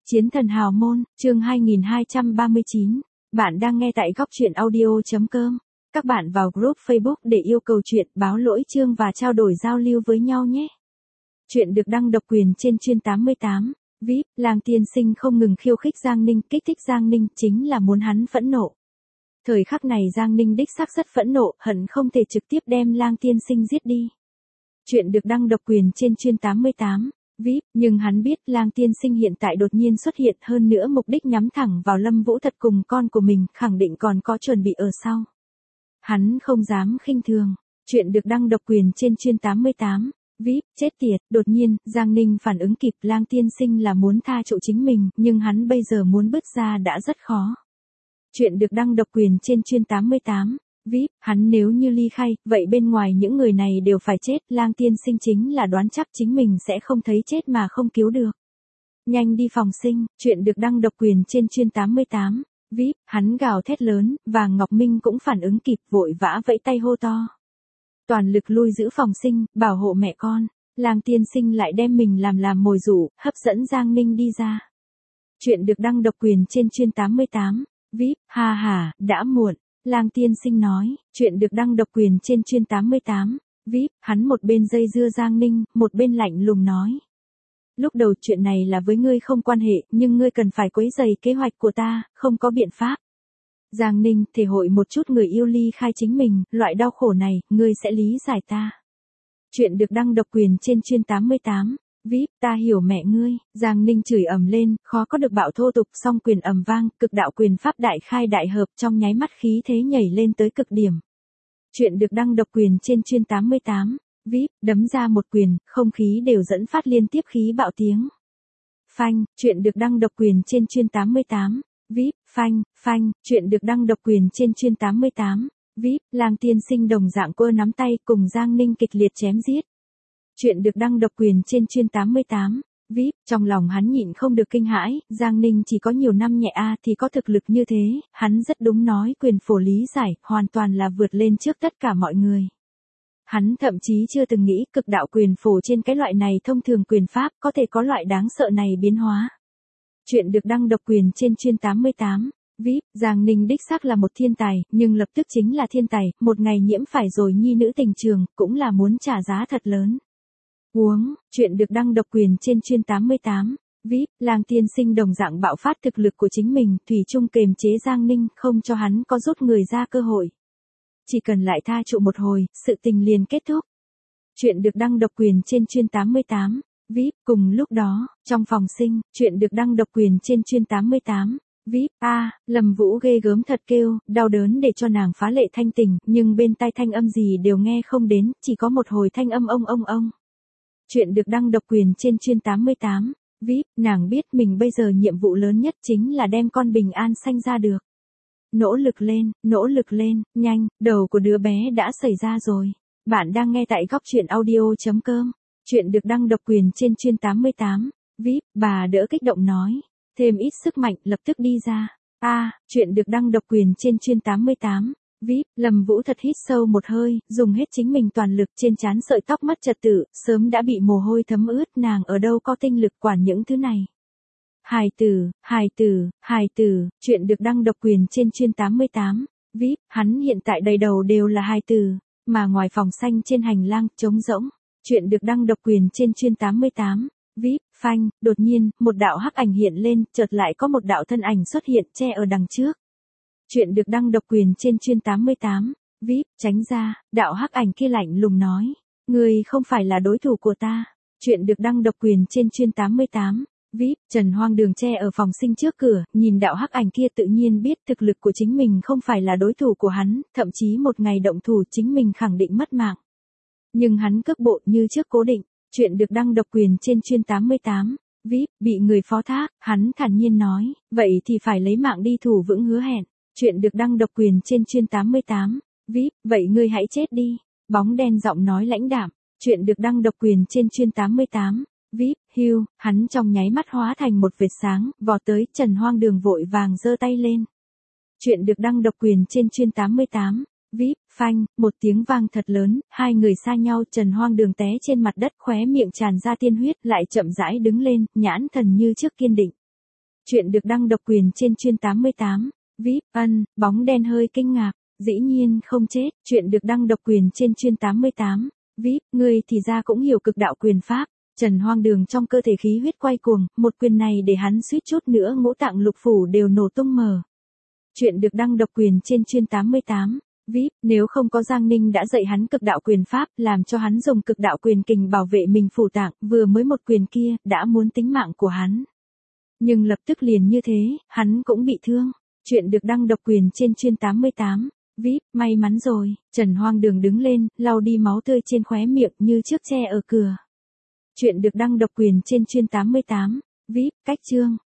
Chiến thần hào môn, chương 2239. Bạn đang nghe tại góc truyện audio.com. Các bạn vào group Facebook để yêu cầu chuyện, báo lỗi chương và trao đổi giao lưu với nhau nhé. Chuyện được đăng độc quyền trên chuyên 88. VIP, Lang Tiên Sinh không ngừng khiêu khích Giang Ninh, kích thích Giang Ninh chính là muốn hắn phẫn nộ. Thời khắc này Giang Ninh đích xác rất phẫn nộ, hận không thể trực tiếp đem Lang Tiên Sinh giết đi. Chuyện được đăng độc quyền trên chuyên 88. VIP, nhưng hắn biết Lang Tiên Sinh hiện tại đột nhiên xuất hiện, hơn nữa mục đích nhắm thẳng vào Lâm Vũ Thật cùng con của mình, khẳng định còn có chuẩn bị ở sau. Hắn không dám khinh thường. Chuyện được đăng độc quyền trên chuyên 88. VIP, chết tiệt, đột nhiên, Giang Ninh phản ứng kịp, Lang Tiên Sinh là muốn tha chỗ chính mình, nhưng hắn bây giờ muốn bứt ra đã rất khó. Chuyện được đăng độc quyền trên chuyên 88. VIP, hắn nếu như ly khai, vậy bên ngoài những người này đều phải chết, Lang Tiên Sinh chính là đoán chắc chính mình sẽ không thấy chết mà không cứu được. Nhanh đi phòng sinh, chuyện được đăng độc quyền trên chuyên 88. VIP, hắn gào thét lớn, và Ngọc Minh cũng phản ứng kịp, vội vã vẫy tay hô to. Toàn lực lui giữ phòng sinh, bảo hộ mẹ con. Lang Tiên Sinh lại đem mình làm mồi dụ, hấp dẫn Giang Ninh đi ra. Chuyện được đăng độc quyền trên chuyên 88. VIP, ha ha, đã muộn. Lang Tiên Sinh nói, chuyện được đăng độc quyền trên chuyên 88. VIP, hắn một bên dây dưa Giang Ninh, một bên lạnh lùng nói. Lúc đầu chuyện này là với ngươi không quan hệ, nhưng ngươi cần phải quấy rầy kế hoạch của ta, không có biện pháp. Giang Ninh, thể hội một chút người yêu ly khai chính mình, loại đau khổ này, ngươi sẽ lý giải ta. Chuyện được đăng độc quyền trên chuyên 88. VIP, ta hiểu mẹ ngươi. Giang Ninh chửi ầm lên, khó có được bạo thô tục, song quyền ầm vang, cực đạo quyền pháp đại khai đại hợp, trong nháy mắt khí thế nhảy lên tới cực điểm. Chuyện được đăng độc quyền trên chuyên 88. VIP, đấm ra một quyền, không khí đều dẫn phát liên tiếp khí bạo tiếng. Phanh, chuyện được đăng độc quyền trên chuyên 88. VIP, phanh, phanh, chuyện được đăng độc quyền trên chuyên 88. VIP, Lang Tiên Sinh đồng dạng quơ nắm tay cùng Giang Ninh kịch liệt chém giết. Chuyện được đăng độc quyền trên chuyên 88. VIP, trong lòng hắn nhịn không được kinh hãi, Giang Ninh chỉ có nhiều năm nhẹ thì có thực lực như thế, hắn rất đúng nói quyền phổ lý giải, hoàn toàn là vượt lên trước tất cả mọi người. Hắn thậm chí chưa từng nghĩ cực đạo quyền phổ trên cái loại này thông thường quyền pháp có thể có loại đáng sợ này biến hóa. Chuyện được đăng độc quyền trên chuyên 88. VIP, Giang Ninh đích xác là một thiên tài, nhưng lập tức chính là thiên tài, một ngày nhiễm phải rồi nhi nữ tình trường, cũng là muốn trả giá thật lớn. Chuyện được đăng độc quyền trên chuyên 88. VIP, Lang Tiên Sinh đồng dạng bạo phát thực lực của chính mình, thủy chung kềm chế Giang Ninh, không cho hắn có rút người ra cơ hội. Chỉ cần lại tha trụ một hồi, sự tình liền kết thúc. Chuyện được đăng độc quyền trên chuyên 88. VIP, cùng lúc đó, trong phòng sinh, chuyện được đăng độc quyền trên chuyên 88. VIP, Lâm Vũ ghê gớm thật kêu, đau đớn để cho nàng phá lệ thanh tỉnh, nhưng bên tai thanh âm gì đều nghe không đến, chỉ có một hồi thanh âm ông. Chuyện được đăng độc quyền trên chuyên 88. VIP, nàng biết mình bây giờ nhiệm vụ lớn nhất chính là đem con bình an sanh ra được. Nỗ lực lên, nhanh, đầu của đứa bé đã xảy ra rồi. Bạn đang nghe tại góc truyện audio.com. Chuyện được đăng độc quyền trên chuyên 88. VIP, bà đỡ kích động nói. Thêm ít sức mạnh, lập tức đi ra. Chuyện được đăng độc quyền trên chuyên 88. VIP, Lâm Vũ Thật hít sâu một hơi, dùng hết chính mình toàn lực, trên trán sợi tóc mất trật tự, sớm đã bị mồ hôi thấm ướt, nàng ở đâu có tinh lực quản những thứ này. Hài tử, chuyện được đăng độc quyền trên chuyên 88. VIP, hắn hiện tại đầy đầu đều là hài tử, mà ngoài phòng xanh trên hành lang, trống rỗng. Chuyện được đăng độc quyền trên chuyên 88. VIP, phanh, đột nhiên, một đạo hắc ảnh hiện lên, chợt lại có một đạo thân ảnh xuất hiện che ở đằng trước. Chuyện được đăng độc quyền trên chuyên 88. VIP, tránh ra, đạo hắc ảnh kia lạnh lùng nói. Người không phải là đối thủ của ta. Chuyện được đăng độc quyền trên chuyên 88. VIP, Trần Hoang Đường che ở phòng sinh trước cửa, nhìn đạo hắc ảnh kia tự nhiên biết thực lực của chính mình không phải là đối thủ của hắn, thậm chí một ngày động thủ chính mình khẳng định mất mạng. Nhưng hắn cước bộ như trước cố định. Chuyện được đăng độc quyền trên chuyên 88. VIP, bị người phó thác, hắn thản nhiên nói, vậy thì phải lấy mạng đi thủ vững hứa hẹn. Chuyện được đăng độc quyền trên chuyên 88. VIP, vậy ngươi hãy chết đi. Bóng đen giọng nói lãnh đạm. Chuyện được đăng độc quyền trên chuyên 88. VIP, hưu, hắn trong nháy mắt hóa thành một vệt sáng, vọt tới, Trần Hoang Đường vội vàng giơ tay lên. Chuyện được đăng độc quyền trên chuyên 88. VIP, phanh, một tiếng vang thật lớn, hai người xa nhau, Trần Hoang Đường té trên mặt đất, khóe miệng tràn ra tiên huyết, lại chậm rãi đứng lên, nhãn thần như trước kiên định. Chuyện được đăng độc quyền trên chuyên 88. VIP, bóng đen hơi kinh ngạc. Dĩ nhiên không chết. Chuyện được đăng độc quyền trên chuyên 88. VIP, ngươi thì ra cũng hiểu cực đạo quyền pháp. Trần Hoang Đường trong cơ thể khí huyết quay cuồng, một quyền này để hắn suýt chút nữa ngũ tạng lục phủ đều nổ tung mờ. Chuyện được đăng độc quyền trên chuyên 88. VIP, nếu không có Giang Ninh đã dạy hắn cực đạo quyền pháp, làm cho hắn dùng cực đạo quyền kình bảo vệ mình phủ tạng, vừa mới một quyền kia, đã muốn tính mạng của hắn. Nhưng lập tức liền như thế, hắn cũng bị thương. Chuyện được đăng độc quyền trên chuyên 88. VIP, may mắn rồi. Trần Hoang Đường đứng lên, lau đi máu tươi trên khóe miệng như chiếc tre ở cửa. Chuyện được đăng độc quyền trên chuyên 88. VIP, cách chương.